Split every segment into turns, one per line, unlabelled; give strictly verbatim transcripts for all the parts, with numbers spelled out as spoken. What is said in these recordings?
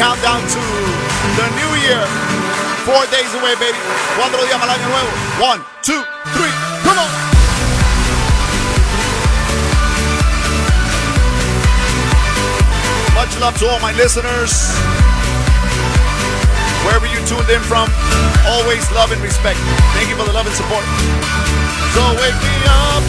countdown to the new year. Four days away, baby. Cuatro días para el año nuevo. One, two, three, come on. Much love to all my listeners. Wherever you tuned in from, always love and respect. Thank you for the love and support. So wake me up.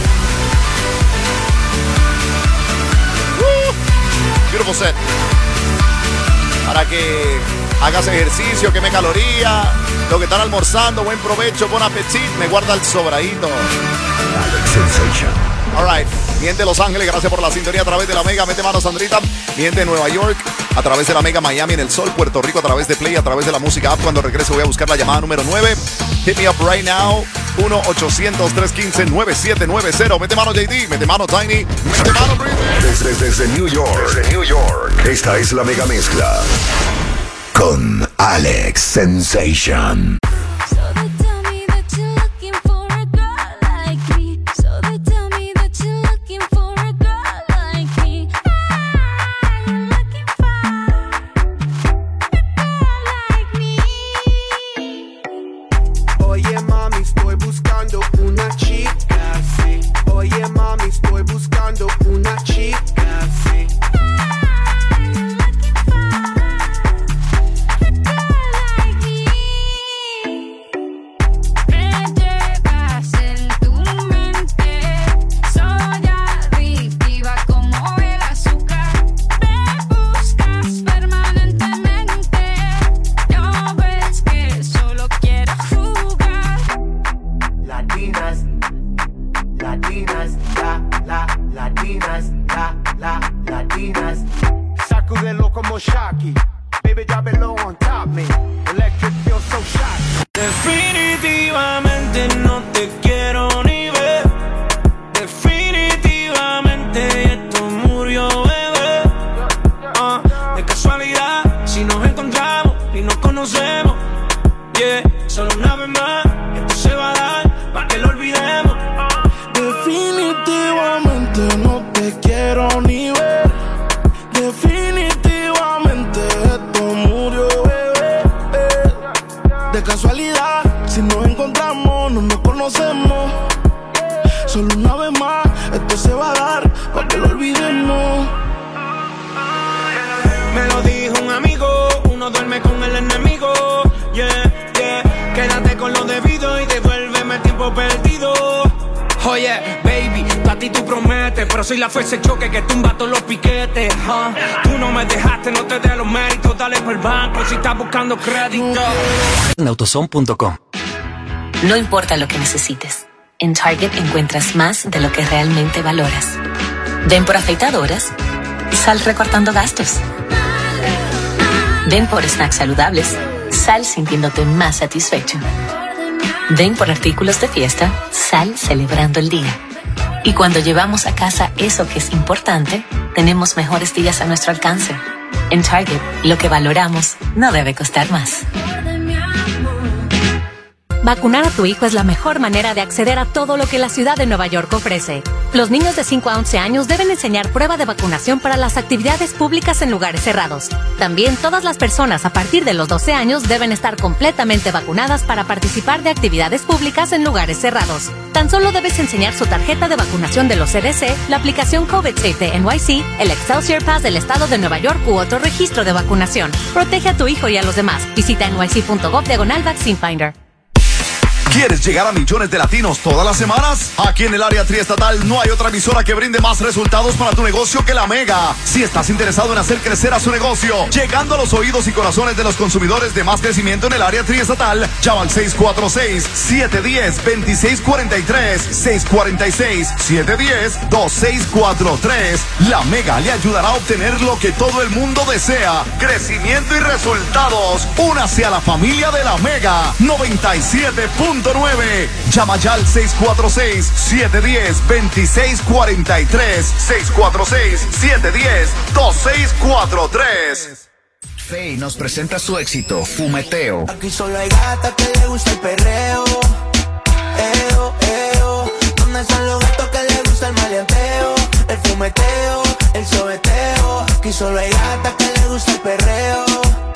Woo. Beautiful set. Para que hagas ejercicio, queme caloría. Lo que están almorzando, buen provecho, buen apetito. Me guarda el sobradito.
Alex Sensation.
All right. Mi gente de Los Ángeles, gracias por la sintonía a través de la Mega. Mete mano, Sandrita. Mi gente de Nueva York, a través de la Mega. Miami en el Sol, Puerto Rico a través de Play, a través de la música app. Cuando regrese voy a buscar la llamada número nueve. Hit me up right now. uno ochocientos, trescientos quince, nueve siete nueve cero. Mete mano, J D. Mete mano, Tiny. Mete mano, Breathe.
Desde, desde New York. Desde New York. Esta es la Mega Mezcla. Con Alex Sensation.
Soy la fuerza choque que tumba todos los piquetes, huh? Tú no me dejaste, no te dé los méritos. Dale por el banco si estás buscando crédito.
En autoson punto com.
No importa lo que necesites, en Target encuentras más de lo que realmente valoras. Ven por afeitadoras y sal recortando gastos. Ven por snacks saludables, sal sintiéndote más satisfecho. Ven por artículos de fiesta, sal celebrando el día. Y cuando llevamos a casa eso que es importante, tenemos mejores días a nuestro alcance. En Target, lo que valoramos no debe costar más.
Vacunar a tu hijo es la mejor manera de acceder a todo lo que la ciudad de Nueva York ofrece. Los niños de cinco a once años deben enseñar prueba de vacunación para las actividades públicas en lugares cerrados. También todas las personas a partir de los doce años deben estar completamente vacunadas para participar de actividades públicas en lugares cerrados. Tan solo debes enseñar su tarjeta de vacunación de los C D C, la aplicación COVID Safe de N Y C, el Excelsior Pass del Estado de Nueva York u otro registro de vacunación. Protege a tu hijo y a los demás. Visita N Y C punto gov diagonal Vaccine Finder.
¿Quieres llegar a millones de latinos todas las semanas? Aquí en el área triestatal no hay otra emisora que brinde más resultados para tu negocio que la Mega. Si estás interesado en hacer crecer a su negocio, llegando a los oídos y corazones de los consumidores de más crecimiento en el área triestatal, llama al seis cuatro seis, siete uno cero, dos seis cuatro tres, seis cuatro seis, siete uno cero, dos seis cuatro tres. La Mega le ayudará a obtener lo que todo el mundo desea: crecimiento y resultados. Únase a la familia de la Mega noventa y siete punto nueve. Llama ya al seis cuatro seis, siete uno cero, dos seis cuatro tres, seis cuatro seis, siete uno cero, dos seis cuatro tres.
Faye nos presenta su éxito, Fumeteo.
Aquí solo hay gatas que le gusta el perreo. Eo, eo. ¿Dónde están los gatos que le gusta el maleanteo? El fumeteo, el sobeteo. Aquí solo hay gatas que le gusta el perreo.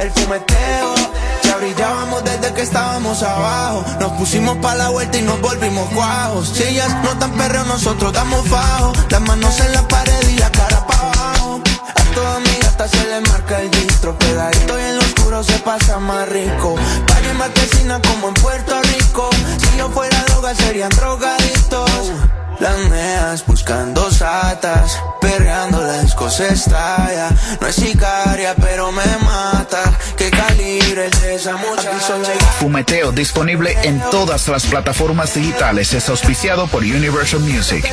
el fumeteo. Ya brillábamos desde que estábamos abajo. Nos pusimos pa' la vuelta y nos volvimos guajos. Si ellas no tan perreo, nosotros damos fajo. Las manos en la pared y la cara pa' abajo. A toda mi gata se le marca el distro. Pegadito y en lo oscuro se pasa más rico. Party en marquesina como en Puerto Rico. Si yo fuera droga serían drogadictos. Las neas buscando satas, perreando la disco se estalla. No es sicaria pero me mata. ¿Qué calibre es esa muchacha?
Fumeteo disponible en todas las plataformas digitales. Es auspiciado por Universal Music.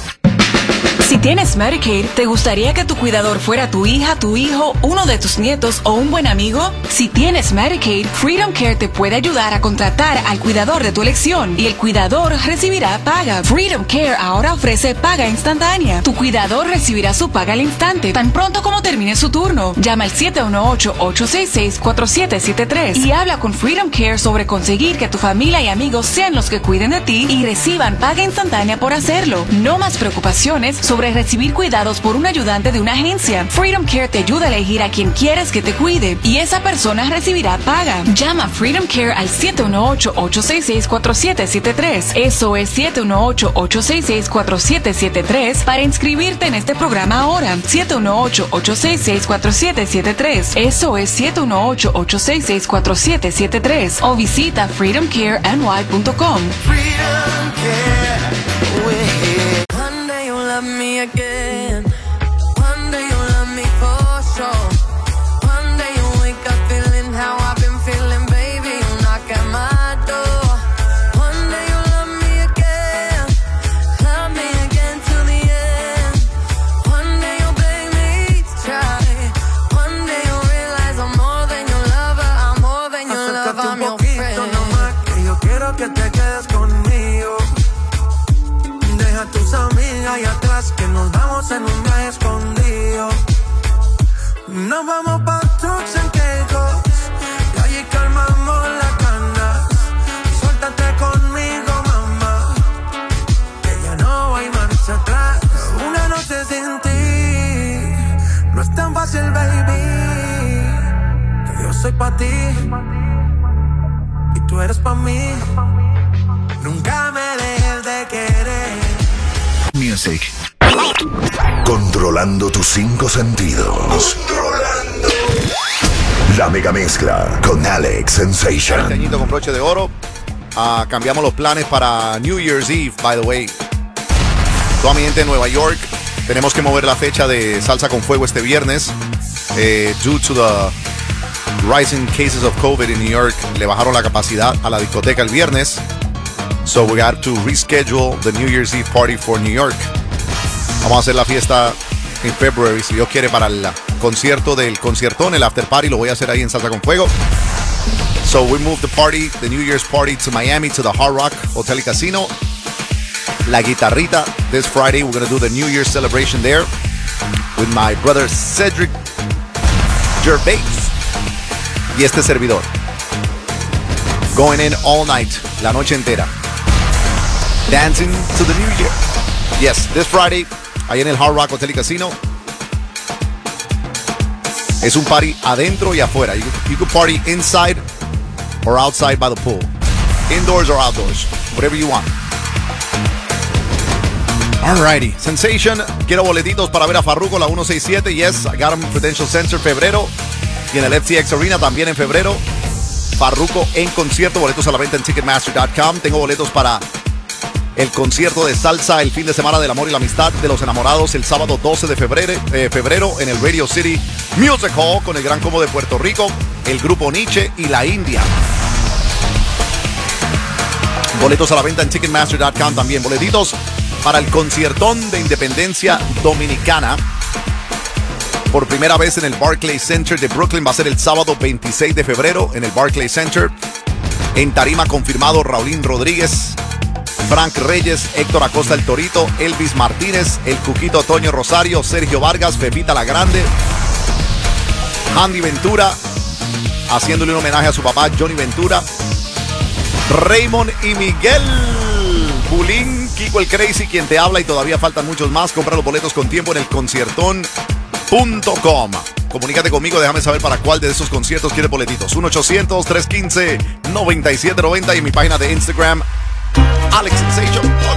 Si tienes Medicaid, ¿te gustaría que tu cuidador fuera tu hija, tu hijo, uno de tus nietos o un buen amigo? Si tienes Medicaid, Freedom Care te puede ayudar a contratar al cuidador de tu elección y el cuidador recibirá paga. Freedom Care ahora ofrece paga instantánea. Tu cuidador recibirá su paga al instante, tan pronto como termine su turno. Llama al siete uno ocho, ocho seis seis, cuatro siete siete tres y habla con Freedom Care sobre conseguir que tu familia y amigos sean los que cuiden de ti y reciban paga instantánea por hacerlo. No más preocupaciones sobre recibir cuidados por un ayudante de una agencia. Freedom Care te ayuda a elegir a quien quieres que te cuide y esa persona recibirá paga. Llama a Freedom Care al siete uno ocho, ocho seis seis, cuatro siete siete tres. Eso es siete uno ocho, ocho seis seis, cuatro siete siete tres para inscribirte en este programa ahora. siete uno ocho, ocho seis seis, cuatro siete siete tres. Eso es siete uno ocho, ocho seis seis, cuatro siete siete tres o visita freedom care n y punto com.
Freedom Care, we're here. One day you'll love me again. One day you'll love me for sure. One day you'll wake up feeling how I've been feeling, baby. You'll knock at my door. One day you'll love me again. Love me again till the end. One day you'll beg me to try. One day you'll realize I'm more than your lover. I'm more than your lover. I'm your friend. Nomás que yo quiero que te quedes conmigo. Deja tus amigas allá atrás que nos vamos en un viaje escondido. Nos vamos pa' trucks and Caicos y allí calmamos las ganas. Suéltate conmigo, mamá, que ya no hay marcha atrás. Una noche sin ti no es tan fácil, baby. Que yo soy pa' ti y tú eres pa' mí. Nunca me dejes de querer.
Music.
Controlando tus cinco sentidos. Controlando. La mega mezcla con Alex Sensation.
Este añito con broche de oro. Uh, cambiamos los planes para New Year's Eve, by the way. Toda mi gente de Nueva York, tenemos que mover la fecha de Salsa con Fuego este viernes. Eh, due to the rising cases of COVID in New York, le bajaron la capacidad a la discoteca el viernes. So we got to reschedule the New Year's Eve party for New York. Vamos a hacer la fiesta en February, si Dios quiere, para el concierto del conciertón, el after party, lo voy a hacer ahí en Salsa con Fuego. So we moved the party, the New Year's party, to Miami, to the Hard Rock Hotel y Casino. La Guitarrita, this Friday, we're going to do the New Year's celebration there with my brother Cedric Gervais y este servidor. Going in all night, la noche entera. Dancing to the New Year. Yes, this Friday, ahí en el Hard Rock Hotel y Casino. Es un party adentro y afuera. You, you can party inside or outside by the pool. Indoors or outdoors. Whatever you want. Alrighty. Sensation. Quiero boletitos para ver a Farruko, la ciento sesenta y siete. Yes, I got him in Prudential Center, febrero. Y en el F T X Arena también en febrero. Farruko en concierto. Boletos a la venta en Ticketmaster punto com. Tengo boletos para el concierto de salsa el fin de semana del amor y la amistad de los enamorados el sábado doce de febrero, eh, febrero en el Radio City Music Hall con el Gran Combo de Puerto Rico, el Grupo Nietzsche y la India. Boletos a la venta en Ticketmaster punto com también. Boletitos para el conciertón de Independencia Dominicana. Por primera vez en el Barclays Center de Brooklyn. Va a ser el sábado veintiséis de febrero en el Barclays Center. En tarima confirmado Raulín Rodríguez, Frank Reyes, Héctor Acosta el Torito, Elvis Martínez, el Cuquito Toño Rosario, Sergio Vargas, Pepita la Grande, Andy Ventura, haciéndole un homenaje a su papá Johnny Ventura, Raymond y Miguel, Bulín, Kiko el Crazy, quien te habla, y todavía faltan muchos más. Compra los boletos con tiempo en el conciertón punto com. Comunícate conmigo, déjame saber para cuál de esos conciertos quieres boletitos. uno ochocientos, tres uno cinco, nueve siete nueve cero y en mi página de Instagram, Alex Sensation. Ok.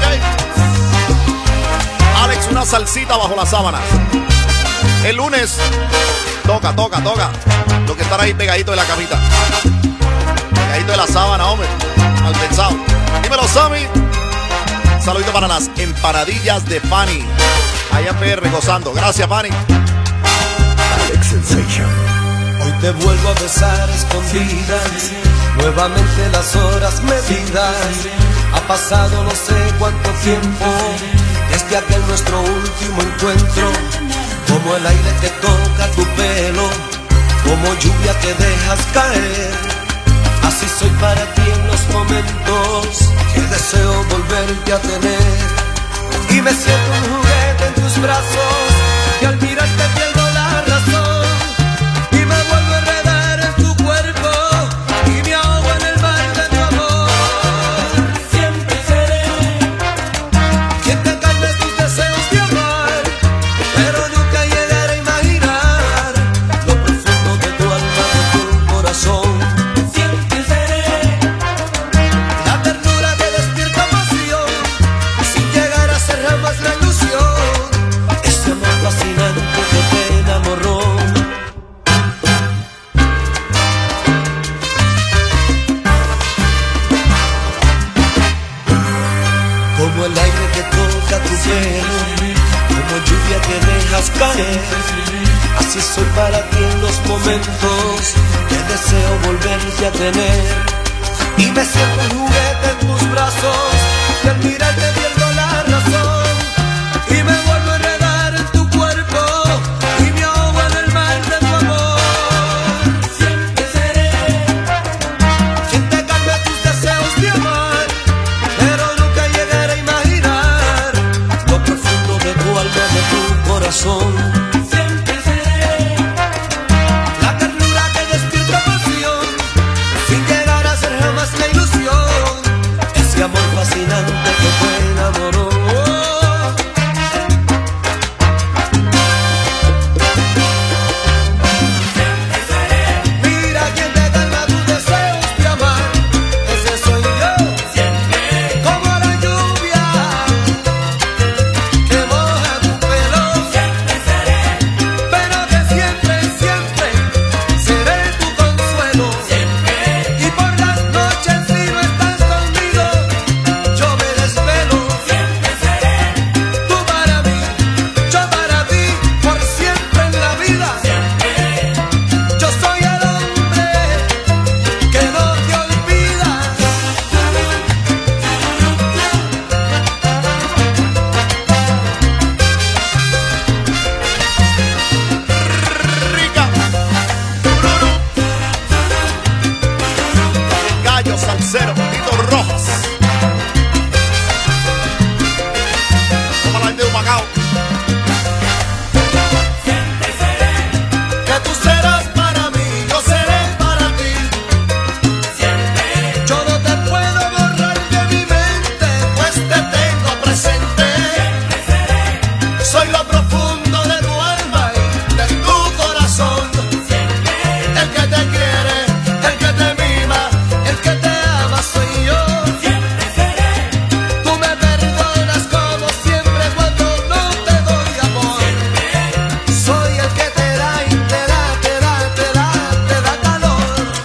Alex, una salsita bajo las sábanas. El lunes, toca, toca, toca. Lo que están ahí pegadito de la camita. Pegadito de la sábana, hombre. Mal pensado. Dímelo, Sammy. Saludito para las empanadillas de Fanny. Allá en P R gozando. Gracias, Fanny.
Alex Sensation.
Hoy te vuelvo a besar escondidas. Nuevamente las horas medidas. Ha pasado no sé cuánto tiempo desde aquel nuestro último encuentro. Como el aire que toca tu pelo, como lluvia que dejas caer. Así soy para ti en los momentos que deseo volverte a tener. Y me siento un juguete en tus brazos, y al mirarte pierdo la razón. Y me vuelvo a enredar en tu cuerpo, y me ahogo en el mar de tu amor. Siempre seré quien te calme tus deseos de amar, pero nunca llegaré a imaginar lo profundo de tu alma, de tu corazón. Siempre seré la ternura que despierta pasión, sin llegar a ser jamás la ilusión. Ese amor fascinante que te enamoró. Como el aire que toca tu pelo, como lluvia que dejas caer. Así soy para ti en los momentos que deseo volverte a tener. Y me siento un juguete en tus brazos, y al mirarte pierdo la razón. Y me vuelvo a enredar en tu cuerpo, y me ahogo en el mar de tu amor. Siempre seré quien te calme tus deseos de amar, pero nunca llegaré a imaginar lo profundo de tu alma, de tu corazón. Siempre seré la ternura que despierta pasión, sin llegar a ser jamás la ilusión. Ese amor fascinante que te enamoró. Mira quien te calma tus deseos de amar, ese soy yo. Siempre como la lluvia que moja tu pelo. Siempre seré, pero que siempre, siempre seré tu consuelo. Siempre, y por las noches si no estás conmigo, yo me desvelo. Siempre seré tú para mí, yo para ti, por siempre en la vida. Siempre yo soy el hombre que no te olvida.
Rica. Gallo Salcero, Tito Rojas. Como la gente de Humacao.
Siempre seré que tú serás para mí, yo seré para ti. Siempre yo no te puedo borrar de mi mente, pues te tengo presente. Siempre seré, soy lo profundo de tu alma y de tu corazón. Siempre el que te quiere, el que te mima, el que te ama soy yo. Siempre seré, tú me perdonas como siempre cuando no te doy amor. Siempre soy el que te da y te da, te da, te da, te da calor.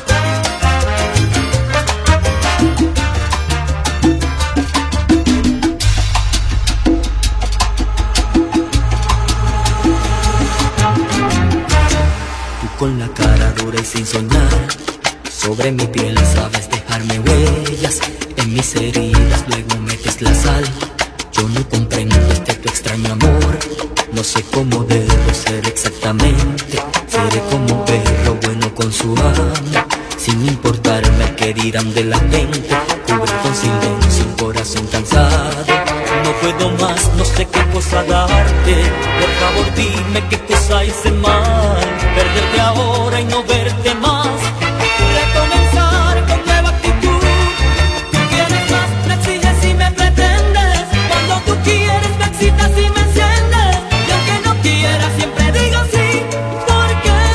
Tú con la cara dura y sin soñar, sobre mi piel sabes dejarme huellas, en mis heridas luego metes la sal. Yo no comprendo este tu extraño amor, no sé cómo debo ser exactamente. Seré como un perro bueno con su amo, sin importarme qué dirán de la gente. Cubre con silencio un corazón cansado, no puedo más, no sé qué cosa darte. Por favor dime qué cosa hice mal, perderte ahora y no verte más. Recomenzar con nueva actitud. Tú quieres más, me exiges y me pretendes. Cuando tú quieres me excitas y me enciendes. Y aunque no quieras siempre digo sí, porque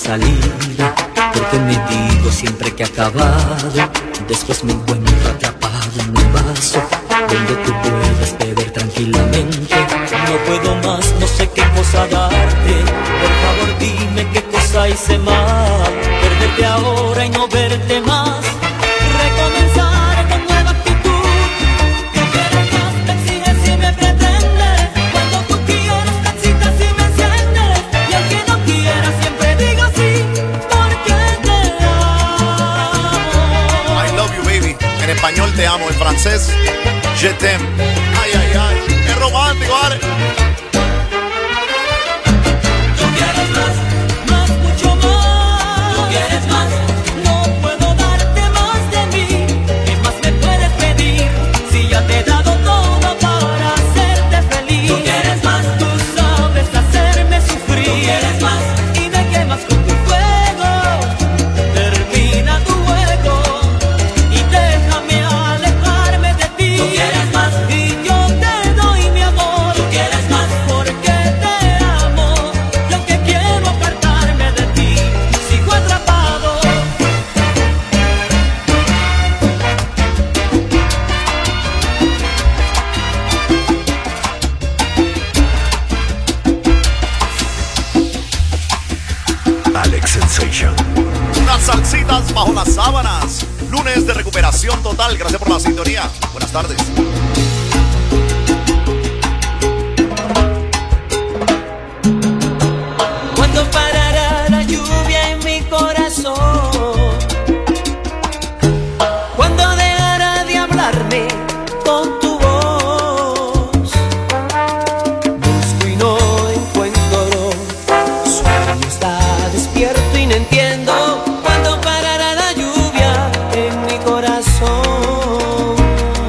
salida, porque me digo siempre que he acabado, después me encuentro atrapado en un vaso donde tú puedes beber tranquilamente. No puedo más, no sé qué cosa darte, por favor dime qué cosa hice mal, perderte ahora y no verte más, recomenzar con nueva actitud. Tú quieres más, me exiges y me pretendes, cuando tú quieres me excitas y me enciendes, y al que no quiera siempre digo sí, porque te amo.
I love you, baby. En español te amo, en francés je t'aime. Ay, ay, ay, es romántico, ¿vale?
Tú quieres más, más, mucho más. Tú quieres más, no puedo darte más de mí. ¿Qué más me puedes pedir si ya te he dado todo para hacerte feliz? Tú quieres más, tú sabes hacerme sufrir. Tú quieres más, y me quemas con tu fuego. Termina tu juego y déjame alejarme de ti. Tú quieres más, y yo te doy mi amor. Tú quieres más, porque te amo. Yo que quiero apartarme de ti, sigo atrapado.
Alex Sensation.
Unas salsitas bajo las sábanas. Lunes de recuperación total. Gracias por la sintonía. Buenas tardes.
Cuando parará la lluvia en mi corazón, cuando dejará de hablarme con tu voz, busco y no encuentro, sueño está despierto y no entiendo. Cuando parará la lluvia en mi corazón,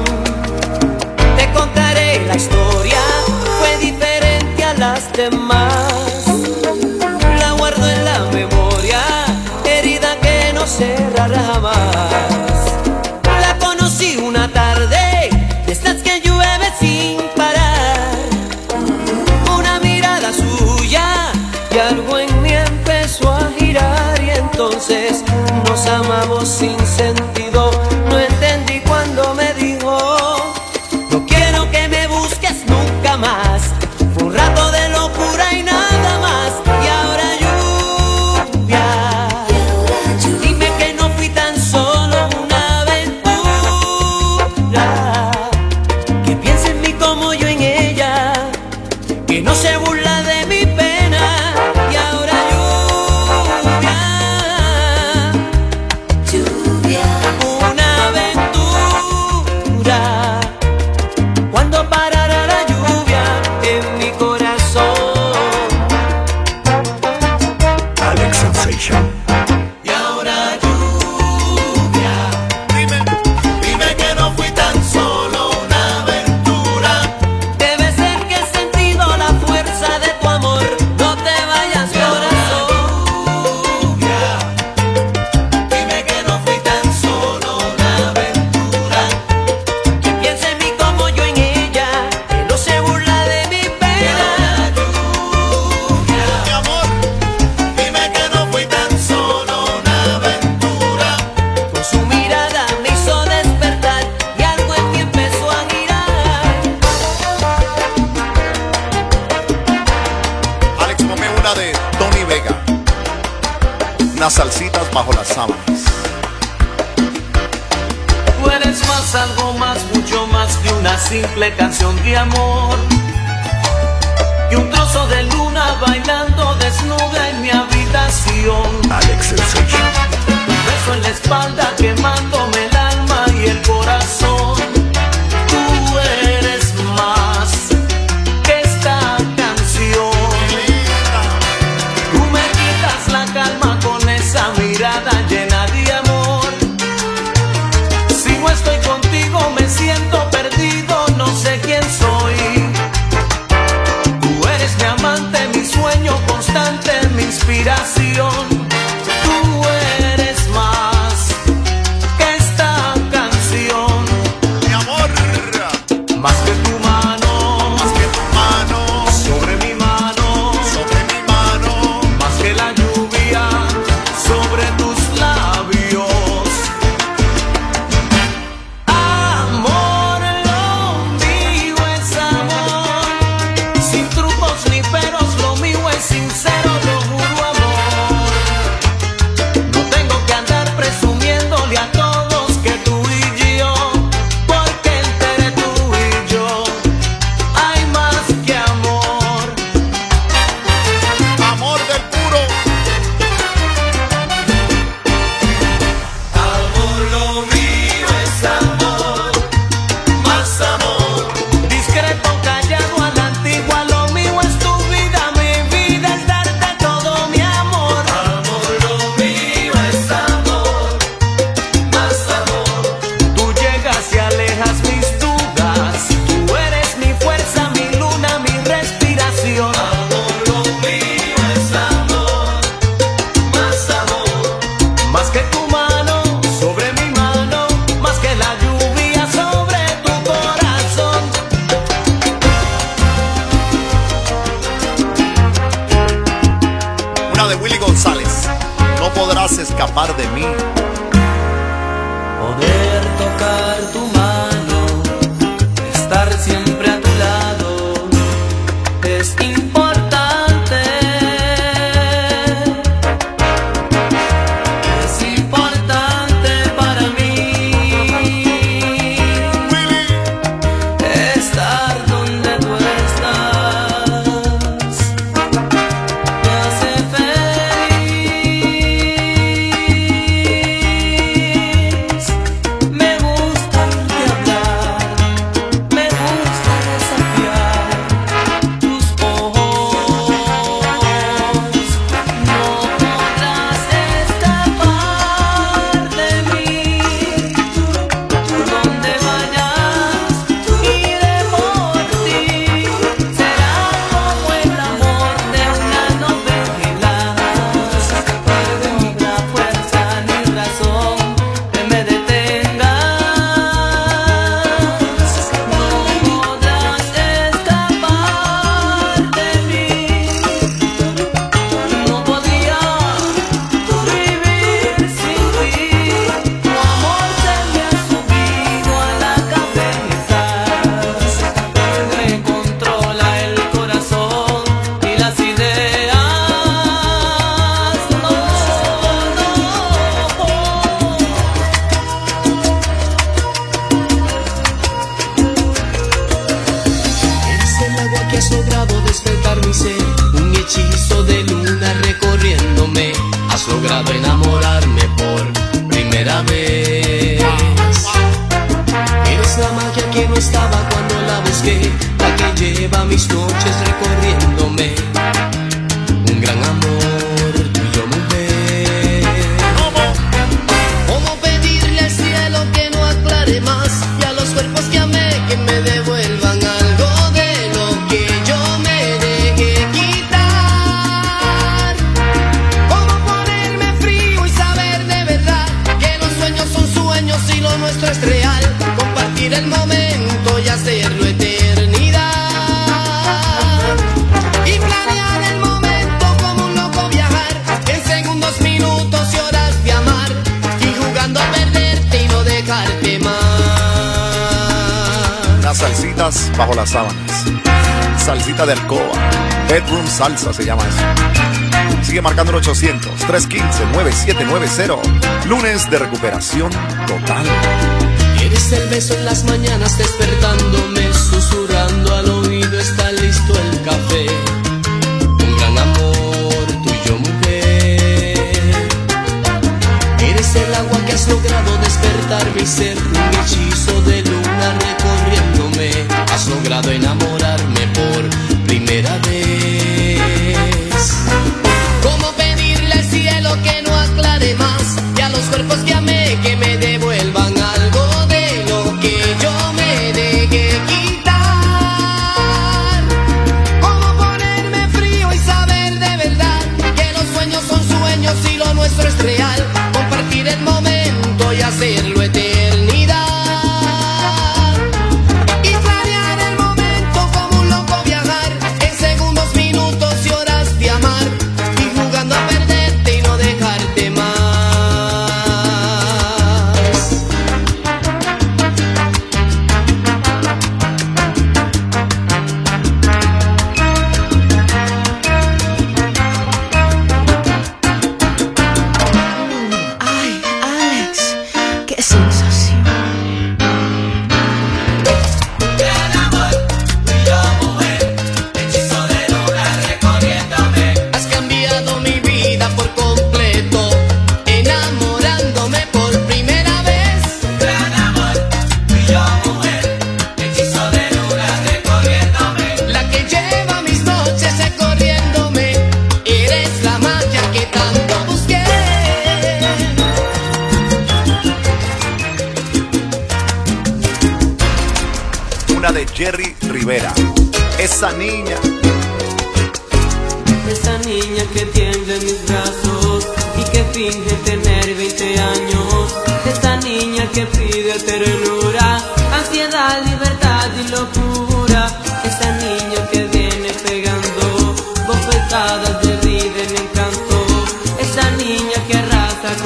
te contaré la historia, fue diferente a las demás. La guardo en la memoria, herida que no cerrará jamás. La conocí una tarde, de estas que llueve sin parar. Una mirada suya y algo en mí empezó a girar, y entonces nos amamos sin sentido. No entendí cuando me dijo: no quiero que me busques nunca más. Fue un rato de locura y nada más. Y ahora lluvia, dime que no fui tan solo una aventura, que piensa en mí como yo en ella, que no se burla de mi pena. Y ahora lluvia, una aventura. Cuando parará la lluvia en mi corazón.
Alex Sensation.
Y ahora lluvia,
Dime, dime que no fui tan solo una aventura.
debe ser que he sentido la fuerza de tu amor. No te vayas, corazón.
Dime que no fui tan solo una aventura.
Que piense en mí como yo en ella, que no se burla de mi pena.
Mi amor, dime que no fui tan solo una aventura.
Con su mirada me hizo despertar y algo en mí empezó a girar.
Alex, ponme una de Tony Vega. Unas salsitas bajo las sábanas.
Tú eres más, algo más, mucho más que una simple canción de amor, que un trozo de luna bailando desnuda en mi habitación.
Alex Sensation.
Un beso en la espalda quemándome el alma y el corazón. Tú eres más que esta canción. Tú me quitas la calma con esa mirada llena de amor. Si no estoy contigo me siento perdido, no sé quién soy. Tú eres mi amante, mi sueño constante, mi inspiración. Tú eres más que esta canción.
Mi amor,
Más que tu mano,
más que tu mano,
sobre mi mano,
sobre mi mano.
más que la lluvia,
hace escapar de mí.
Poder tocar tu mano, estar siempre a tu lado, es importante. Es importante para mí. Willy. Estar donde tú estás me hace feliz. Me gusta oírte hablar, me gusta desafiar tus ojos. No podrás escapar de mí. Tú donde vayas, iré por ti. Será como el amor de una novela. No habrá fuerza ni razón que me detenga. No podrás escapar de mí. No podría vivir sin ti. Tu amor se me ha subido a la cabeza. Me controla el corazón y las ideas. No, no. Eres el agua que has logrado despertar mi ser, un hechizo de luna recorriéndome. Has logrado enamorarme por primera vez. Eres la magia que no estaba cuando la busqué, la que lleva mis noches recorriéndome. Un gran amor, tuyo mujer. ¿Cómo pedirle al cielo que no aclare más y a los cuerpos que amé que me devuelvan algo de lo que yo me dejé quitar? ¿Cómo ponerme frío y saber de verdad que los sueños son sueños y lo nuestro es real? Compartir el momento y hacerlo eternidad. Y planear el momento como un loco viajar en segundos, minutos y horas de amar. Y jugando a perderte y no dejarte más.
Las salsitas bajo las sábanas. Salsita de alcoba. Bedroom salsa se llama eso. Sigue marcando el ochocientos, trescientos quince, noventa y siete noventa. Lunes de recuperación total.
Eres el beso en las mañanas despertándome, susurrando al oído está listo el café. Un gran amor, tuyo mujer. Eres el agua que has logrado despertar mi ser, un hechizo de luna recorriéndome. Has logrado enamorarme por primera vez. ¿Cómo pedirle al cielo que no aclare más y a los cuerpos que amé que me devuelvan algo de lo que yo me dejé quitar? ¿Cómo ponerme frío y saber de verdad que los sueños son sueños y lo nuestro es real? Compartir el momento y hacerlo eternidad. Y planear el momento como un loco viajar en segundos, minutos y horas de amar. Y jugando a perderte y no dejarte más.
Ay, Alex, qué sensación.
Gran amor, tuyo mujer, hechizo de luna recorriéndome. Has cambiado mi vida por completo, enamorándome por primera vez. Gran amor, tuyo mujer, hechizo de luna recorriéndome. La que lleva mis noches recorriéndome. Eres la magia que tanto busqué.
Una de Jerry Rivera. Esa niña.
Esa niña que tiende en mis brazos y que finge tener veinte años. Esa niña que pide ternura, ansiedad, libertad y locura. Esa niña que viene pegando bofetadas de vida en encanto. Esa niña que arrasa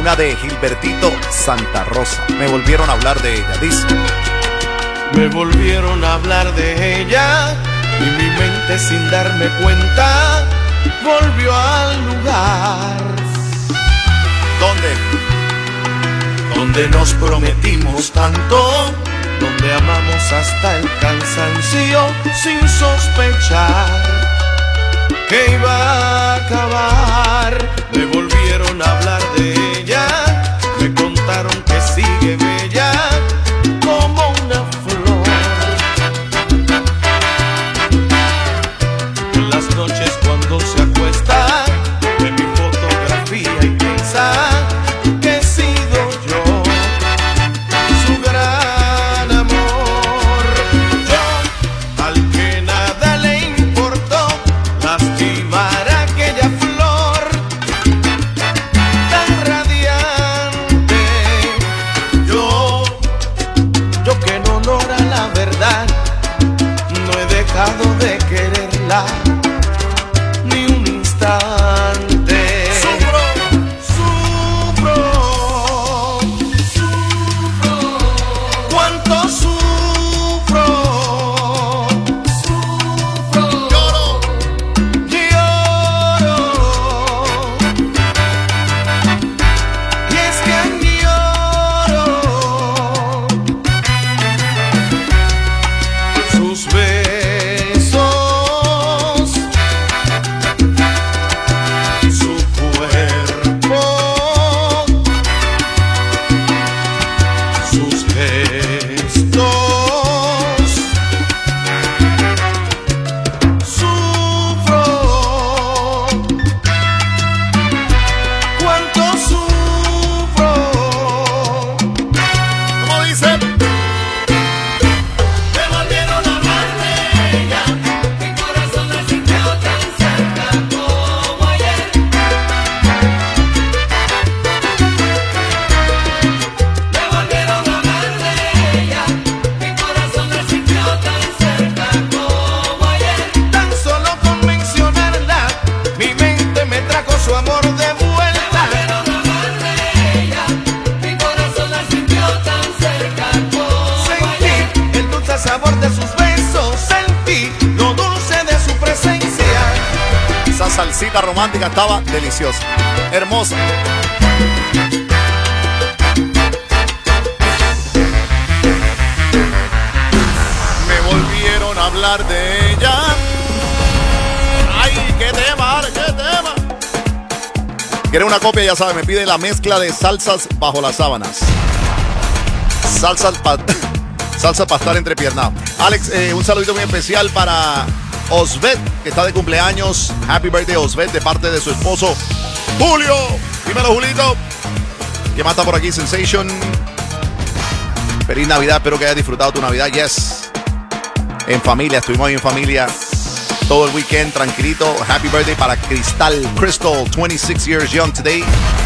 una de Gilbertito Santa Rosa. Me volvieron a hablar de ella, dice.
Me volvieron a hablar de ella y mi mente sin darme cuenta volvió al lugar.
¿Dónde?
Donde nos prometimos tanto, donde amamos hasta el cansancio sin sospechar que iba a acabar. Me volvieron a hablar de ella, me contaron que sigue bella como una flor. En las noches cuando se acuesta, ve mi fotografía y piensa que he sido yo su gran amor. Yo, al que nada le importó lastimar aquella flor tan radiante. Yo, yo que en honor a la verdad no he dejado de quererla ni un instante. Sufro, sufro, sufro, cuánto sufro, sufro, lloro, lloro, y es que añoro sus besos, su cuerpo, sus gestos. Sufro, cuánto sufro.
¿Cómo dice?
Me volvieron a hablar de ella, mi corazón la sintió tan cerca como ayer. Me volvieron a hablar de ella, mi corazón la sintió tan cerca como ayer. Tan solo con mencionarla, mi mente me trajo su amor de vuelta. Me volvieron a hablar de ella, mi corazón la sintió tan cerca como ayer. Sentí el dulce sabor de sus besos, sentí lo dulce de su presencia.
Esa salsita romántica estaba deliciosa, hermosa. Me volvieron a hablar de ella. ¡Ay, qué tema, Ale, qué tema! ¿Quiere una copia? Ya sabe, me pide la mezcla de salsas bajo las sábanas. Salsas para salsa pa estar entrepiernado. Alex, eh, un saludito muy especial para Osvet, que está de cumpleaños. Happy birthday, Osvet, de parte de su esposo Julio. Dímelo, Julito. ¿Qué más está por aquí? Sensation. Feliz Navidad, espero que hayas disfrutado tu Navidad. Yes. En familia, estuvimos ahí en familia todo el weekend, tranquilito. Happy birthday para Cristal, Crystal, twenty-six years young today.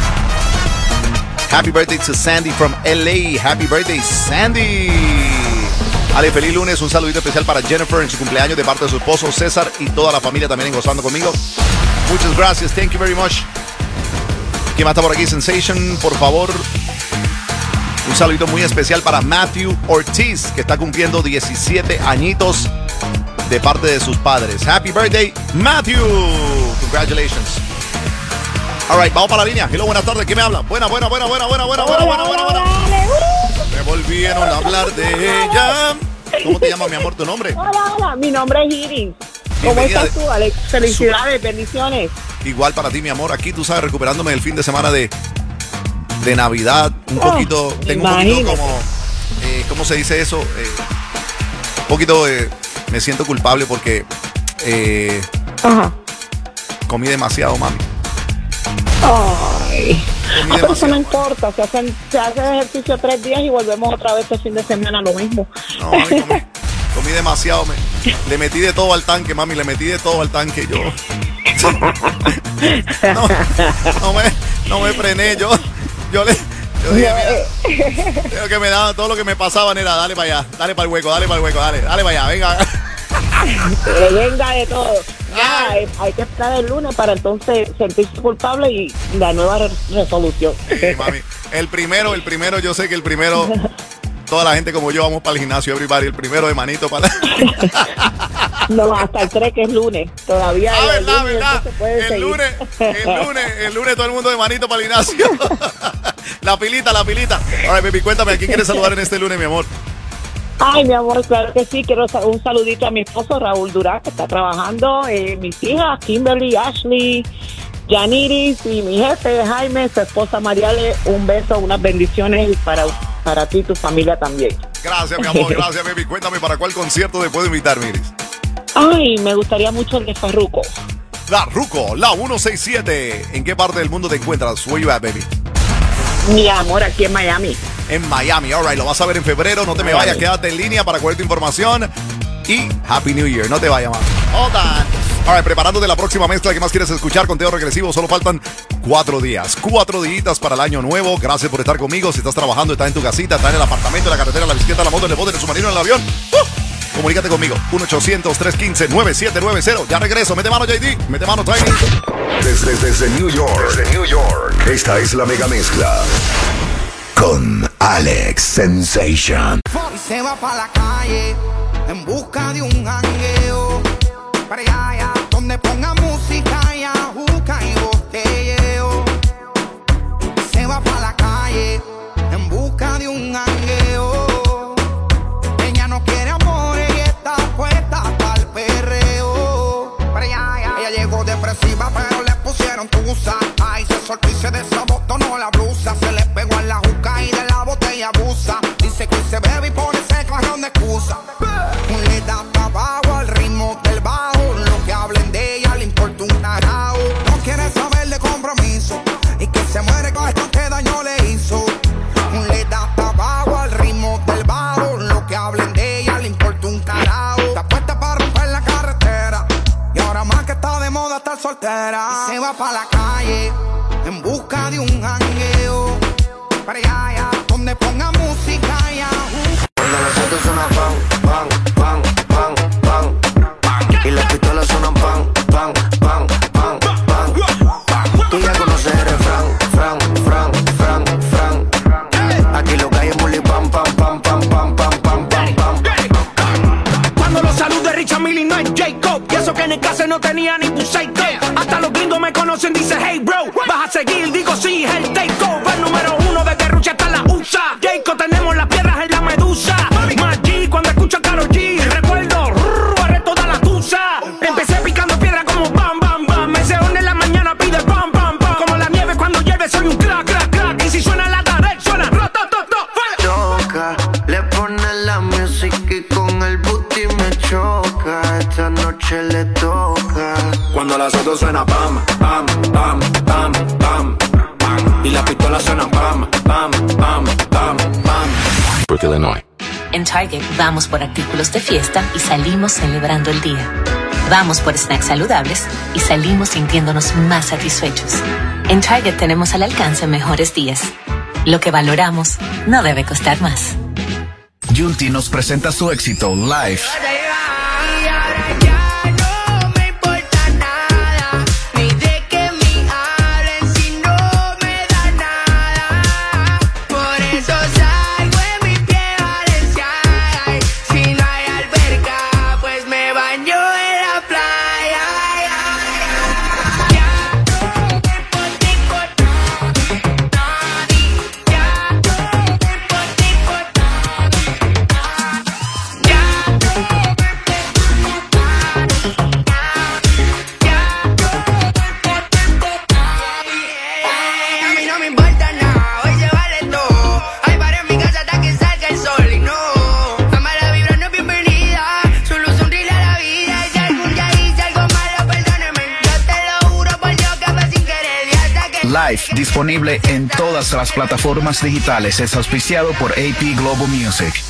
Happy birthday to Sandy from L A. Happy birthday, Sandy. Ale, feliz lunes. Un saludito especial para Jennifer en su cumpleaños de parte de su esposo César y toda la familia también en Gozando Conmigo. Muchas gracias. Thank you very much. ¿Quién más está por aquí? Sensation, por favor. Un saludito muy especial para Matthew Ortiz, que está cumpliendo diecisiete añitos de parte de sus padres. Happy birthday, Matthew. Congratulations. All right, vamos para la línea. Hello, buenas tardes. ¿Quién me habla? Buena, buena, buena, buena, buena, buena, buena, buena, buena, buena. Me volvieron a hablar de ella. ¿Cómo te llamas, mi amor, tu nombre?
Hola, hola, mi nombre es Iris. ¿Cómo estás tú, Alex? Felicidades, bendiciones.
Igual para ti, mi amor. Aquí, tú sabes, recuperándome del fin de semana de, de Navidad. Un oh, poquito, tengo imagínate. un poquito como, eh, ¿cómo se dice eso? Eh, un poquito, eh, me siento culpable porque eh, Ajá. comí demasiado, mami.
Ay, ah, pero eso no importa, se, hacen, se hace ejercicio tres días y volvemos otra vez el fin de semana lo mismo.
No, mami, comí, comí demasiado, me, le metí de todo al tanque, mami, le metí de todo al tanque, yo. No, no me, no me frené, yo, yo le, yo dije, mira, lo que me daba, todo lo que me pasaba era, dale para allá, dale para el hueco, dale para el hueco, dale, dale para allá, venga.
Que venga de todo. Ya, hay, hay que esperar el lunes para entonces sentirse culpable y la nueva re- resolución.
Sí, mami. El primero, el primero, yo sé que el primero, toda la gente como yo vamos para el gimnasio, everybody, el primero de manito para
No, hasta el tres que es lunes. Todavía
Ah,
hay
verdad,
lunes,
verdad.
se puede
El
seguir.
lunes, el lunes, el lunes todo el mundo de manito para el gimnasio. La pilita, la pilita. All right, baby, cuéntame, ¿a quién quieres saludar en este lunes, mi amor?
Ay, mi amor, claro que sí. Quiero sa- un saludito a mi esposo Raúl Durán, que está trabajando. Eh, mis hijas, Kimberly, Ashley, Janiris y mi jefe Jaime, su esposa Mariale. Un beso, unas bendiciones para, para ti y tu familia también.
Gracias, mi amor, gracias, baby. Cuéntame, ¿para cuál concierto te puedo invitar, Miris?
Ay, me gustaría mucho el de Farruko.
La Ruco, la ciento sesenta y siete. ¿En qué parte del mundo te encuentras? Where you at, baby?
Mi amor, aquí en Miami.
En Miami, all right, lo vas a ver en febrero. No te me
Miami.
vayas, quédate en línea para coger tu información. Y Happy New Year, no te vayas más. Hold on. All right, preparándote la próxima mezcla que más quieres escuchar, conteo regresivo. Solo faltan cuatro días, cuatro días para el año nuevo. Gracias por estar conmigo. Si estás trabajando, estás en tu casita, estás en el apartamento, en la carretera, en la bicicleta, en la moto, en el bote, en el submarino, en el avión. ¡Uh! Comunícate conmigo, uno ochocientos, trescientos quince, noventa y siete noventa. Ya regreso, mete mano J D, mete mano Tiny.
Desde, desde New York, desde New York, esta es la mega mezcla con Alex Sensation.
Y se va pa' la calle en busca de un jangueo. Para allá, allá, donde ponga música y ajuca y botelleo. Se va pa' la calle en busca de un jangueo. Ella no quiere amores y está puesta pa'l perreo. Para allá, allá. Ella llegó depresiva pero le pusieron tusa. Ay, se soltó y se desabotonó la blusa. Se le pegó en la juca y de la botella abusa. Dice que se bebe y pone ese cajón de excusa. Le da pa' abajo al ritmo del bajo. Lo que hablen de ella le importa un carajo. No quiere saber de compromiso y que se muere con esto que daño le hizo. Le da pa' abajo al ritmo del bajo. Lo que hablen de ella le importa un carajo. Está puesta para romper la carretera y ahora más que está de moda estar soltera. Y se va pa' la calle en busca de un jangueo. Para allá, allá, donde ponga música y ajuca.
Cuando las autos suenan pan, pan, pan, pan, pan, y las pistolas suenan pan, pan, pan, pan, pan, pan. Tú ya conoces el refrán, fran, fran, fran, fran. Aquí lo que hay es muli pam, pam, pam, pam, pam, pam, pam, pam, pam.
Cuando los salude Richard Mille no es Jacob. Y eso que en el caso no tenía ni buceito. Hasta los gringos me conocen, dice hey bro. Vas a seguir, digo sí, es el takeover. Número uno de Guerrucha hasta la U S A. Jacob, tenemos las piedras en la medusa. Más G cuando escucho a Karol G. Recuerdo, rrr, barré toda la tusa. Empecé picando piedra como bam, bam, bam. Me se une en la mañana, pide bam, bam, bam. Como la nieve cuando llueve, soy un crack, crack, crack. Y si suena la tarde, suena ro, to, to, to,
Choca, le pone la música y con el booty me choca. Esta noche le toca.
Cuando las autos suenan pam, pam, pam, pam, pam, pam, y las pistolas suenan pam, pam, pam, pam, pam.
Brooklyn, Illinois.
En Target vamos por artículos de fiesta y salimos celebrando el día. Vamos por snacks saludables y salimos sintiéndonos más satisfechos. En Target tenemos al alcance mejores días. Lo que valoramos no debe costar más.
Junti nos presenta su éxito live. Live, disponible en todas las plataformas digitales. Es auspiciado por A P Global Music.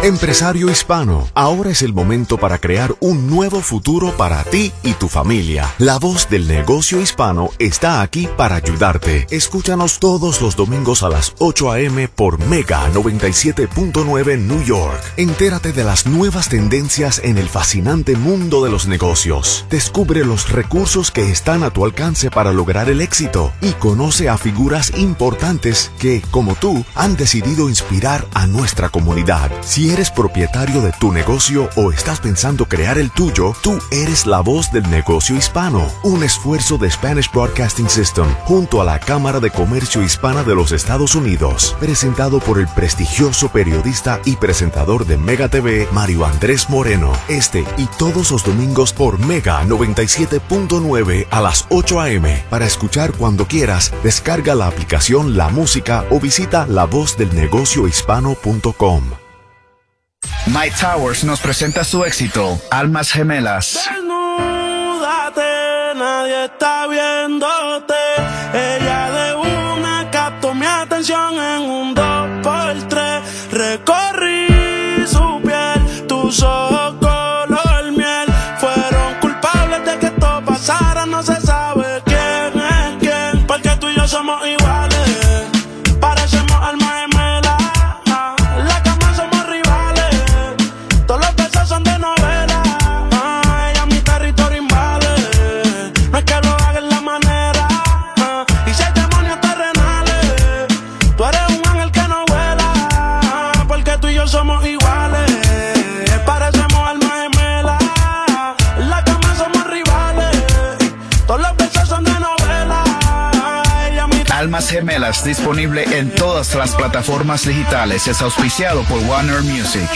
Empresario hispano, ahora es el momento para crear un nuevo futuro para ti y tu familia. La voz del negocio hispano está aquí para ayudarte. Escúchanos todos los domingos a las ocho a eme por Mega noventa y siete punto nueve New York. Entérate de las nuevas tendencias en el fascinante mundo de los negocios. Descubre los recursos que están a tu alcance para lograr el éxito y conoce a figuras importantes que, como tú, han decidido inspirar a nuestra comunidad. Si eres propietario de tu negocio o estás pensando crear el tuyo, tú eres la voz del negocio hispano. Un esfuerzo de Spanish Broadcasting System junto a la Cámara de Comercio Hispana de los Estados Unidos. Presentado por el prestigioso periodista y presentador de Mega T V, Mario Andrés Moreno. Este y todos los domingos por Mega noventa y siete punto nueve a las ocho a eme. Para escuchar cuando quieras, descarga la aplicación La Música o visita la voz del negocio hispano punto com.
My Towers nos presenta su éxito, Almas Gemelas.
Desnúdate, nadie está viéndote. Ella de una captó mi atención en un dos por tres. Recorrí su piel, tus ojos color miel. Fueron culpables de que esto pasara, no se sabe quién es quién. Porque tú y yo somos iguales, parecemos almas gemelas. La cama somos rivales, todos los besos son de novela. Ah, ella mi territorio invade, no es que lo haga en la manera. Ah, y si hay demonios terrenales, tú eres un ángel que no vuela. Ah, porque tú y yo somos iguales, parecemos almas gemelas. La cama somos rivales, todos los besos son de novela. Ah, ella mi
Almas Gemelas, disponible en todas las plataformas digitales. Es auspiciado por Warner Music.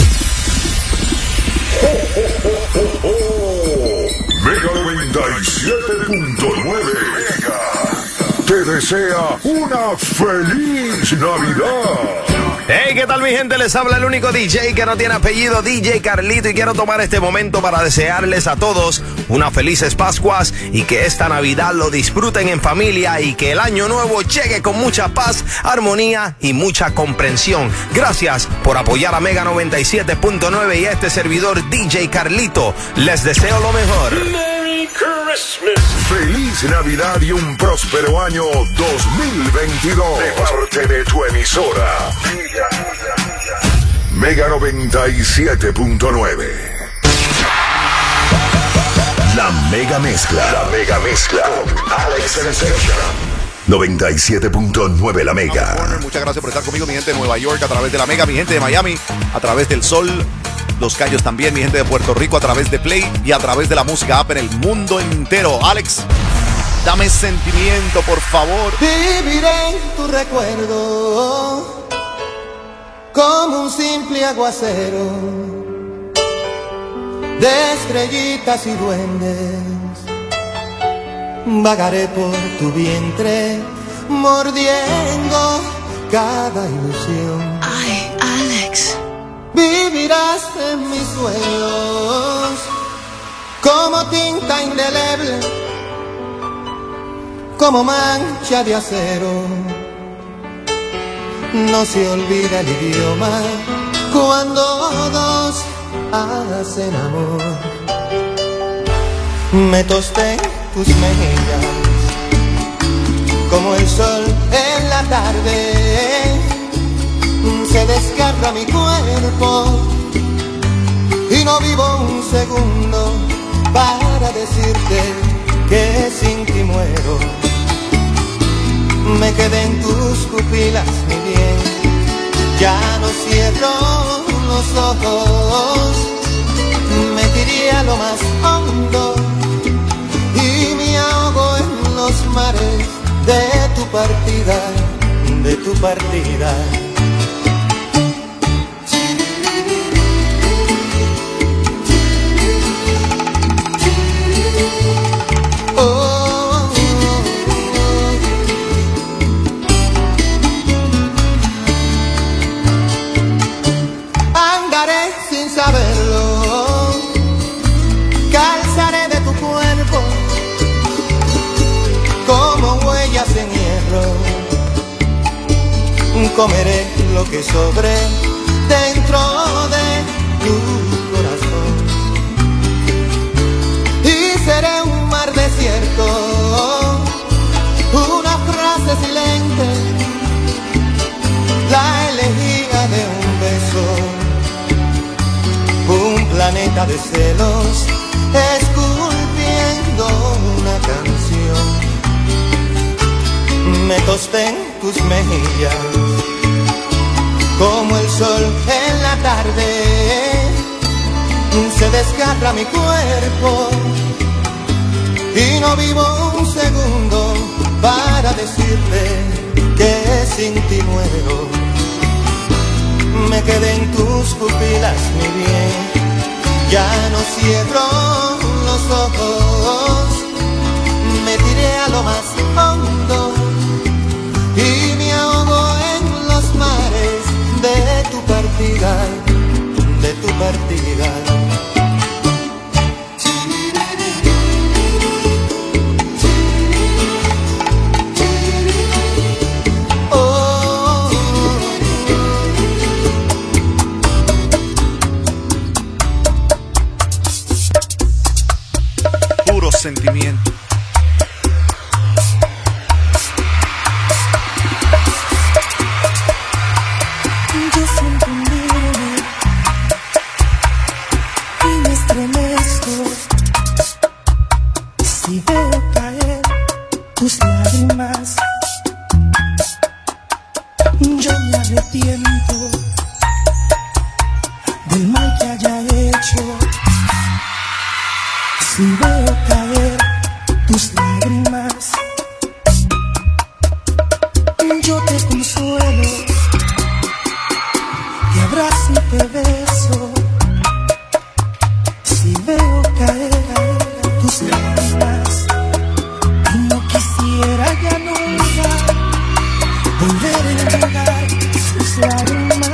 Mega noventa y siete punto nueve te desea una feliz Navidad.
Hey, ¿qué tal mi gente? Les habla el único D J que no tiene apellido, D J Carlito, y quiero tomar este momento para desearles a todos unas felices Pascuas y que esta Navidad lo disfruten en familia y que el año nuevo llegue con mucha paz, armonía y mucha comprensión. Gracias por apoyar a Mega noventa y siete punto nueve y a este servidor D J Carlito. Les deseo lo mejor.
Merry Christmas. Feliz Navidad y un próspero año dos mil veintidós de parte de tu emisora Mega noventa y siete punto nueve. La Mega Mezcla. La Mega Mezcla con Alex Sensation. noventa y siete punto nueve La Mega.
Muchas gracias por estar conmigo, mi gente de Nueva York a través de La Mega, mi gente de Miami a través del Sol, Los Cayos también, mi gente de Puerto Rico a través de Play y a través de la música app en el mundo entero. Alex, dame sentimiento, por favor.
Viviré en tu recuerdo como un simple aguacero de estrellitas y duendes. Vagaré por tu vientre mordiendo cada ilusión.
Ay, Alex.
Vivirás en mis sueños como tinta indeleble, como mancha de acero. No se olvida el idioma cuando dos hacen amor. Me tosté tus mejillas como el sol en la tarde. Se desgarra mi cuerpo y no vivo un segundo para decirte que sin ti muero. Me quedé en tus pupilas, mi bien, ya no cierro los ojos. Me tiré a lo más hondo y me ahogo en los mares de tu partida, de tu partida. Comeré lo que sobre dentro loca de celos, esculpiendo una canción. Me tosté en tus mejillas, como el sol en la tarde, se desgarra mi cuerpo y no vivo un segundo para decirte que sin ti muero. Me quedé en tus pupilas, mi bien, ya no cierro los ojos. Me tiré a lo más hondo y me ahogo en los mares de tu partida, de tu partida.
Sentimiento.
Yo siento un miedo y me estremezco si veo caer tus lágrimas. Yo me arrepiento del mal que haya hecho. Si veo caer tus lágrimas, yo te consuelo, te abrazo y te beso. Si veo caer tus lágrimas, y no quisiera ya nunca volver a enjugar tus lágrimas.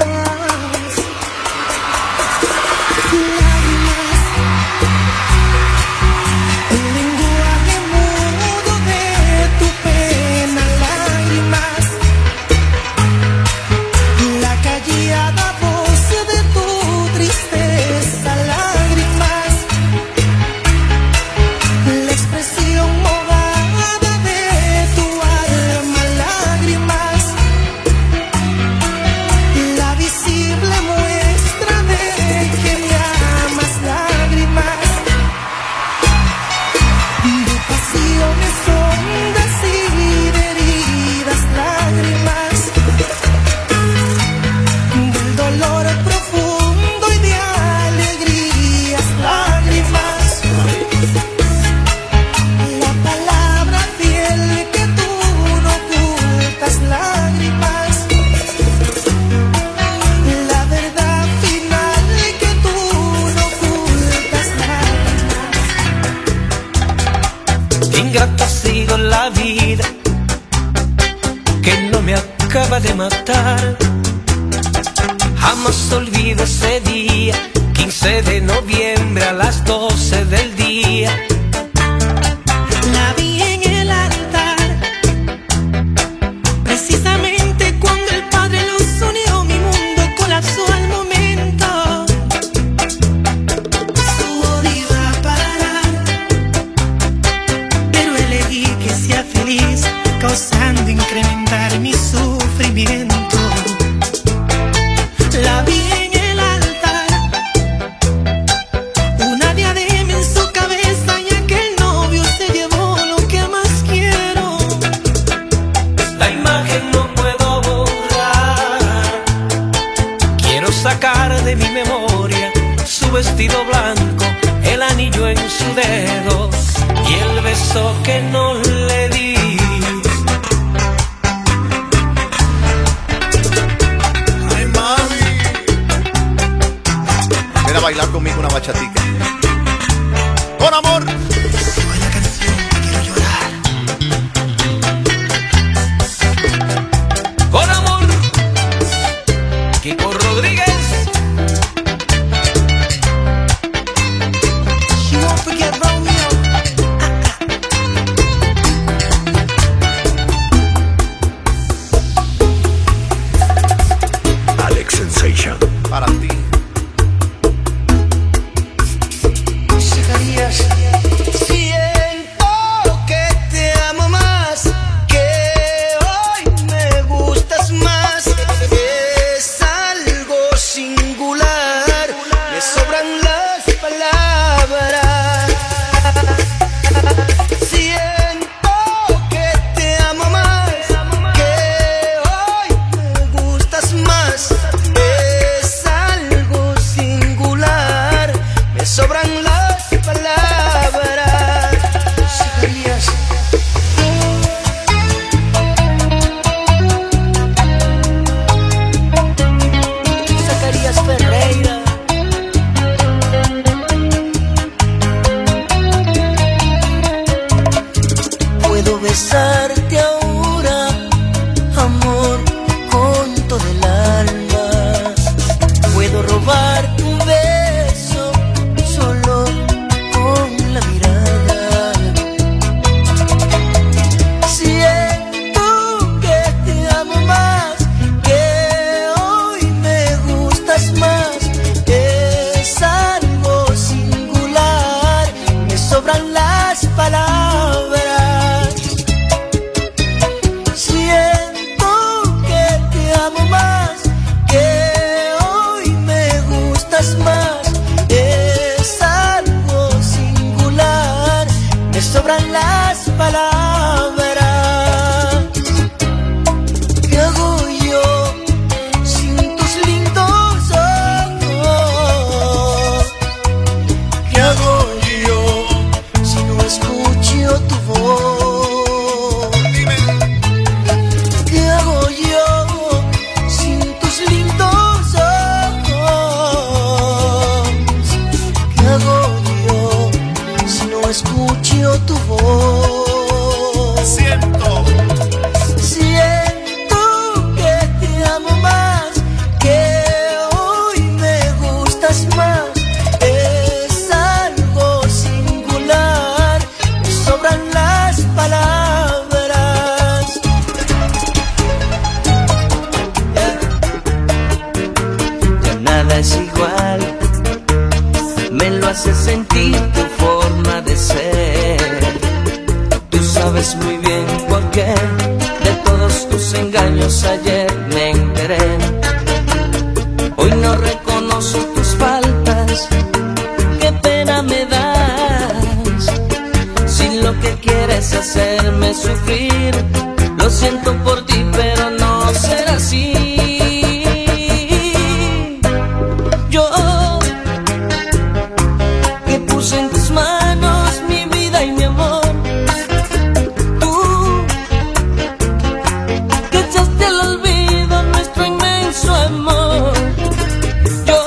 De matar, jamás olvido ese día, quince de noviembre a las doce del día.
La vi en el altar, precisamente cuando el Padre los unió, mi mundo colapsó al momento. Su odio iba a parar, pero elegí que sea feliz, causando incrementar mi sufrimiento. La vi en el altar, una diadema en su cabeza, y aquel novio se llevó lo que más quiero.
La imagen no puedo borrar, quiero sacar de mi memoria su vestido blanco, el anillo en su dedo y el beso que no le di.
A bailar conmigo una bachatica. Con amor.
Soy la canción que quiero llorar.
Con amor. Kiko Rodríguez.
She won't forget Romeo.
Alex Sensation.
Para ti.
Siento que te amo más, que hoy me gustas más. Es algo singular, me sobran las palabras. me sobran las palabras. ¿Qué hago yo sin tus lindos ojos? ¿Qué hago yo si no escucho tu voz? Dime. ¿Qué hago yo sin tus lindos ojos? ¿Qué hago yo si no escucho tu voz? Siento. Siento que te amo más, que hoy me gustas más. Es algo singular, me sobran las palabras. Ya nada es igual, me lo hace sentir tu forma de ser. Tú sabes muy bien por qué de todos tus engaños ayer me enteré. Hoy no reconozco tus faltas, qué pena me das. Si lo que quieres es hacerme sufrir, lo siento por ti, pero no será así. Yo que puse en tus manos mi vida y mi amor, tú que echaste al olvido nuestro inmenso amor. Yo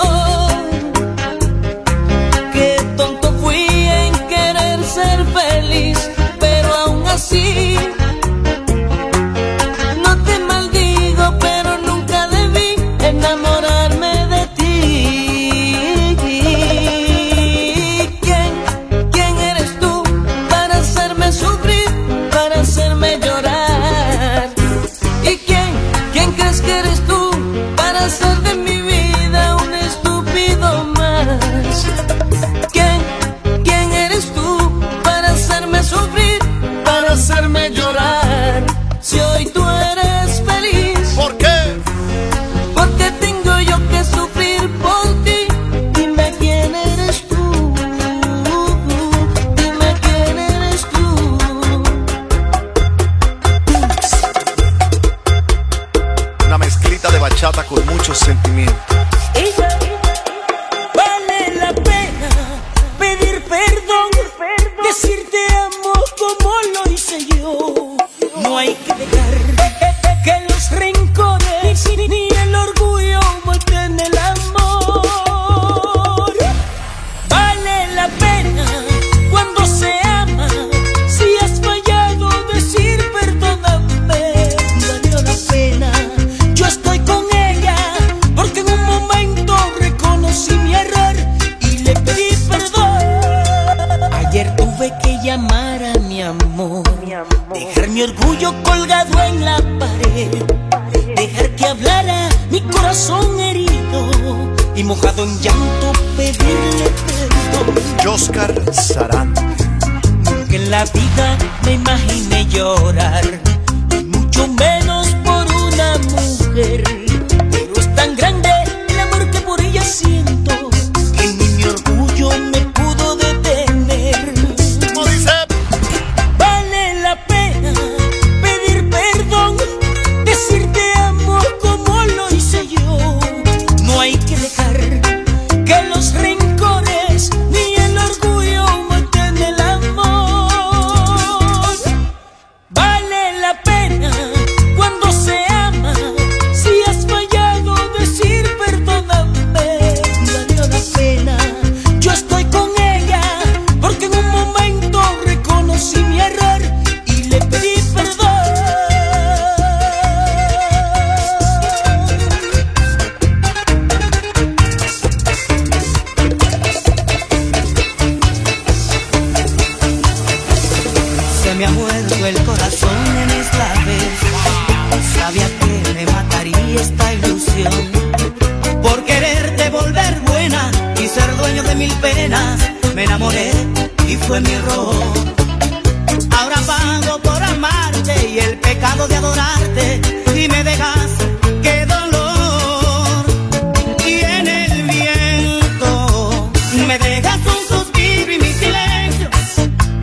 qué tonto fui en querer ser feliz, pero aún así no te maldigo, pero nunca debí enamorarme de ti. ¿Quién, quién eres tú para hacerme sufrir, para hacerme llorar? ¿Y quién, quién crees que eres tú para hacer de mi vida un estúpido más? ¿Quién, quién eres tú para hacerme sufrir, para hacerme llorar? Si hoy tú eres feliz, ¿por qué? Porque tengo yo que sufrir por ti. Dime quién eres tú, dime quién eres tú.
Una mezclita de bachata con mucho sentimiento.
Vale la pena pedir perdón, decir te amo como lo hice yo. No hay que dejar que los rencores ni el orgullo maten el amor. Vale la pena cuando se ama, si has fallado decir perdóname. Valió la pena, yo estoy con ella, porque en un momento reconocí mi error y le pedí perdón. Ayer tuve que llamar a mi amor, dejar mi orgullo colgado en la pared, dejar que hablara mi corazón herido y mojado en llanto pedirle perdón.
Oscar Sarán.
Nunca en la vida me imaginé llorar, y mucho menos por una mujer, pero es tan grande el amor que por ella siento que ni mi orgullo me pudo detener.
¿Cómo dice?
Vale la pena pedir perdón, decir te amo como lo hice yo. No hay que dejar que los rencores ni el orgullo maten el amor. Vale la pena cuando se ama, si has fallado decir perdóname. Valió la pena, yo estoy con ella, porque en un momento reconocí mi error y le pedí perdón. Se me ha muerto el corazón en esta vez, sabía que me mataría esta ilusión. Por quererte volver buena y ser dueño de mil penas, me enamoré y fue mi error. Ahora pago por amarte y el pecado de adorarte, y me dejas, qué dolor. Y en el viento me dejas un suspiro y mi silencio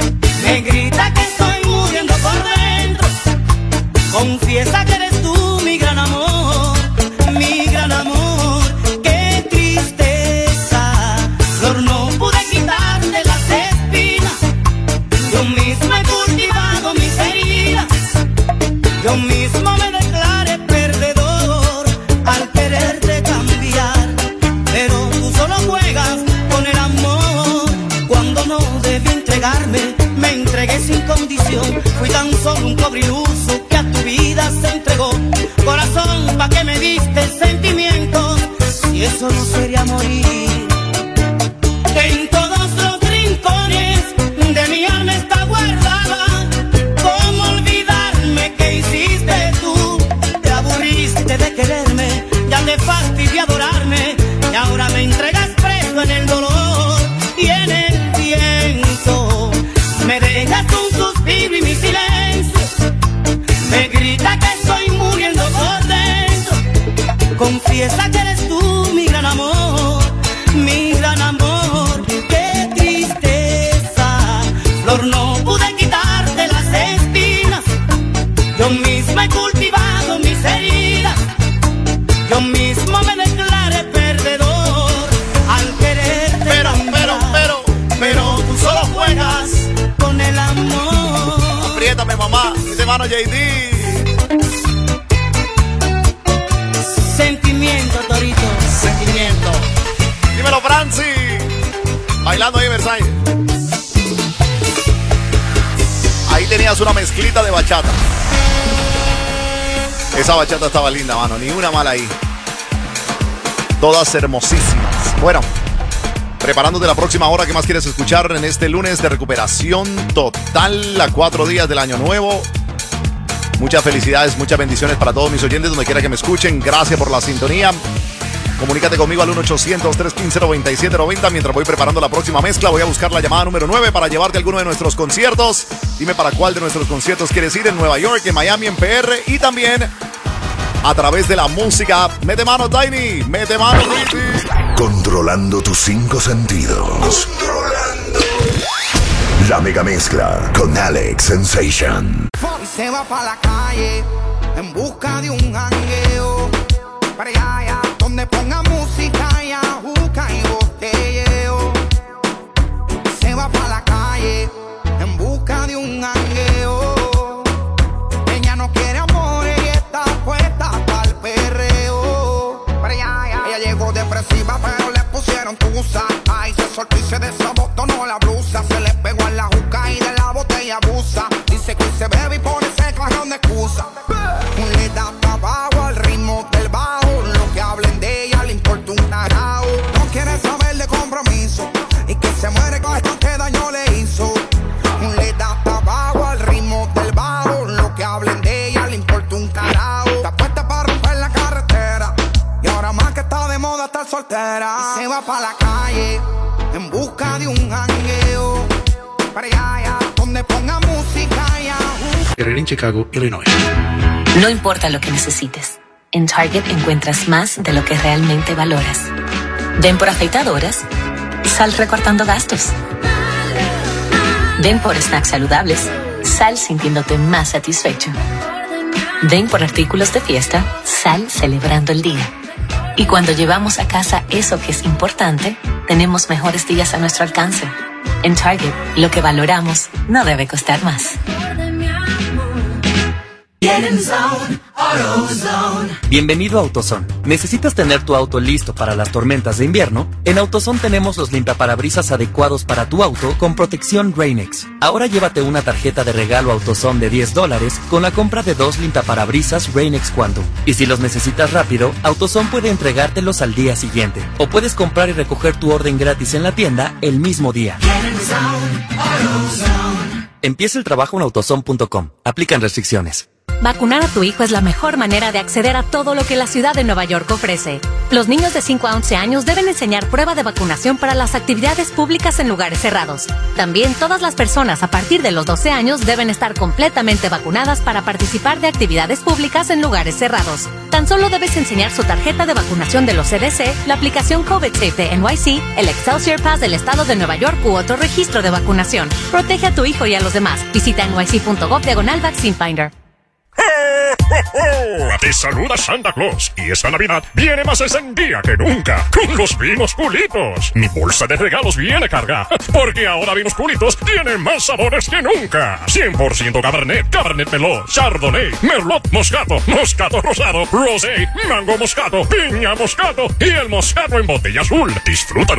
Me grita que estoy muriendo por dentro. Confiesa que eres tú mi gran amor, mi gran amor. Qué tristeza, Flor, no pude quitarte las espinas. Yo mismo he cultivado mis heridas. Yo mismo me declaré perdedor al quererte cambiar. Pero tú solo juegas con el amor. Cuando no debí entregarme, me entregué sin condición. Fui tan solo un pobre iluso que a tu vida se entregó. Corazón, ¿pa' qué me diste sentimientos? Si eso no sería morir. En todos los rincones de mi alma está guardada. ¿Cómo olvidarme que hiciste tú? Te aburriste de quererme, ya te fastidié adorarme. Y ahora me entregas preso en el dolor y en el viento. Me dejas un suspiro y mi silencio. Me grita que estoy muriendo por dentro. Confiesa que eres tú mi gran amor, mi gran amor. Qué tristeza, Flor, no pude quitarte las espinas. Yo misma he cultivado mis heridas. Yo mismo me declaré perdedor al quererte.
Pero, pero, pero,
pero tú solo juegas con el amor.
Apriétame, mamá, mi hermano J D.
Sentimiento, Torito.
Sentimiento. Dímelo, Franci. Bailando ahí en Versailles. Ahí tenías una mezclita de bachata. Esa bachata estaba linda, mano. Ni una mala ahí. Todas hermosísimas. Bueno, preparándote la próxima hora. ¿Qué más quieres escuchar en este lunes de recuperación total a cuatro días del año nuevo? Muchas felicidades, muchas bendiciones para todos mis oyentes, donde quiera que me escuchen. Gracias por la sintonía. Comunícate conmigo al uno ochocientos, tres uno cinco, nueve siete nueve cero. Mientras voy preparando la próxima mezcla, voy a buscar la llamada número nueve para llevarte a alguno de nuestros conciertos. Dime para cuál de nuestros conciertos quieres ir, en Nueva York, en Miami, en P R y también a través de la música. Mete mano, Tiny. Mete mano, Ricky.
Controlando tus cinco sentidos. Controlando. La mega mezcla con Alex Sensation.
Y se va pa' la calle en busca de un jangueo. Para allá, allá, donde ponga música y ajuca y botelleo. Se va pa' la calle en busca de un jangueo. Ella no quiere amor y está puesta pa'l perreo. Para allá, allá. Ella llegó depresiva pero le pusieron tusa. Ay, se soltó y se desabotonó la blusa. Se le pegó en la juca y de la botella abusa. Dice que se bebe y pone ese cajón de excusa. Le da pa' abajo al ritmo del bajo. Lo que hablen de ella le importa un carajo. No quiere saber de compromiso y que se muere con esto que daño le hizo. Le da pa' abajo al ritmo del bajo. Lo que hablen de ella le importa un carajo. Está puesta para romper la carretera y ahora más que está de moda estar soltera. Y se va pa' la calle en busca de un jangueo. Para allá, allá, donde ponga música y ajuca.
En Chicago, Illinois.
No importa lo que necesites, en Target encuentras más de lo que realmente valoras. Ven por afeitadoras, sal recortando gastos. Ven por snacks saludables, sal sintiéndote más satisfecho. Ven por artículos de fiesta, sal celebrando el día. Y cuando llevamos a casa eso que es importante, tenemos mejores días a nuestro alcance. En Target, lo que valoramos no debe costar más.
Bienvenido a AutoZone. ¿Necesitas tener tu auto listo para las tormentas de invierno? En AutoZone tenemos los limpiaparabrisas adecuados para tu auto con protección Rain-X. Ahora llévate una tarjeta de regalo AutoZone de diez dólares con la compra de dos limpiaparabrisas Rain-X Quantum. Y si los necesitas rápido, AutoZone puede entregártelos al día siguiente. O puedes comprar y recoger tu orden gratis en la tienda el mismo día. Empieza el trabajo en AutoZone punto com. Aplican restricciones.
Vacunar a tu hijo es la mejor manera de acceder a todo lo que la ciudad de Nueva York ofrece. Los niños de cinco a once años deben enseñar prueba de vacunación para las actividades públicas en lugares cerrados. También todas las personas a partir de los doce años deben estar completamente vacunadas para participar de actividades públicas en lugares cerrados. Tan solo debes enseñar su tarjeta de vacunación de los C D C, la aplicación COVID Safe de N Y C, el Excelsior Pass del estado de Nueva York u otro registro de vacunación. Protege a tu hijo y a los demás. Visita N Y C punto gov diagonal Vaccine Finder.
Te saluda Santa Claus y esta Navidad viene más encendida que nunca con los vinos Culitos. Mi bolsa de regalos viene cargada porque ahora Vinos Culitos tienen más sabores que nunca. cien por ciento Cabernet, Cabernet Merlot, Chardonnay, Merlot Moscato, Moscato Rosado, Rosé, Mango Moscato, Piña Moscato y el Moscato en botella azul. Disfrútalo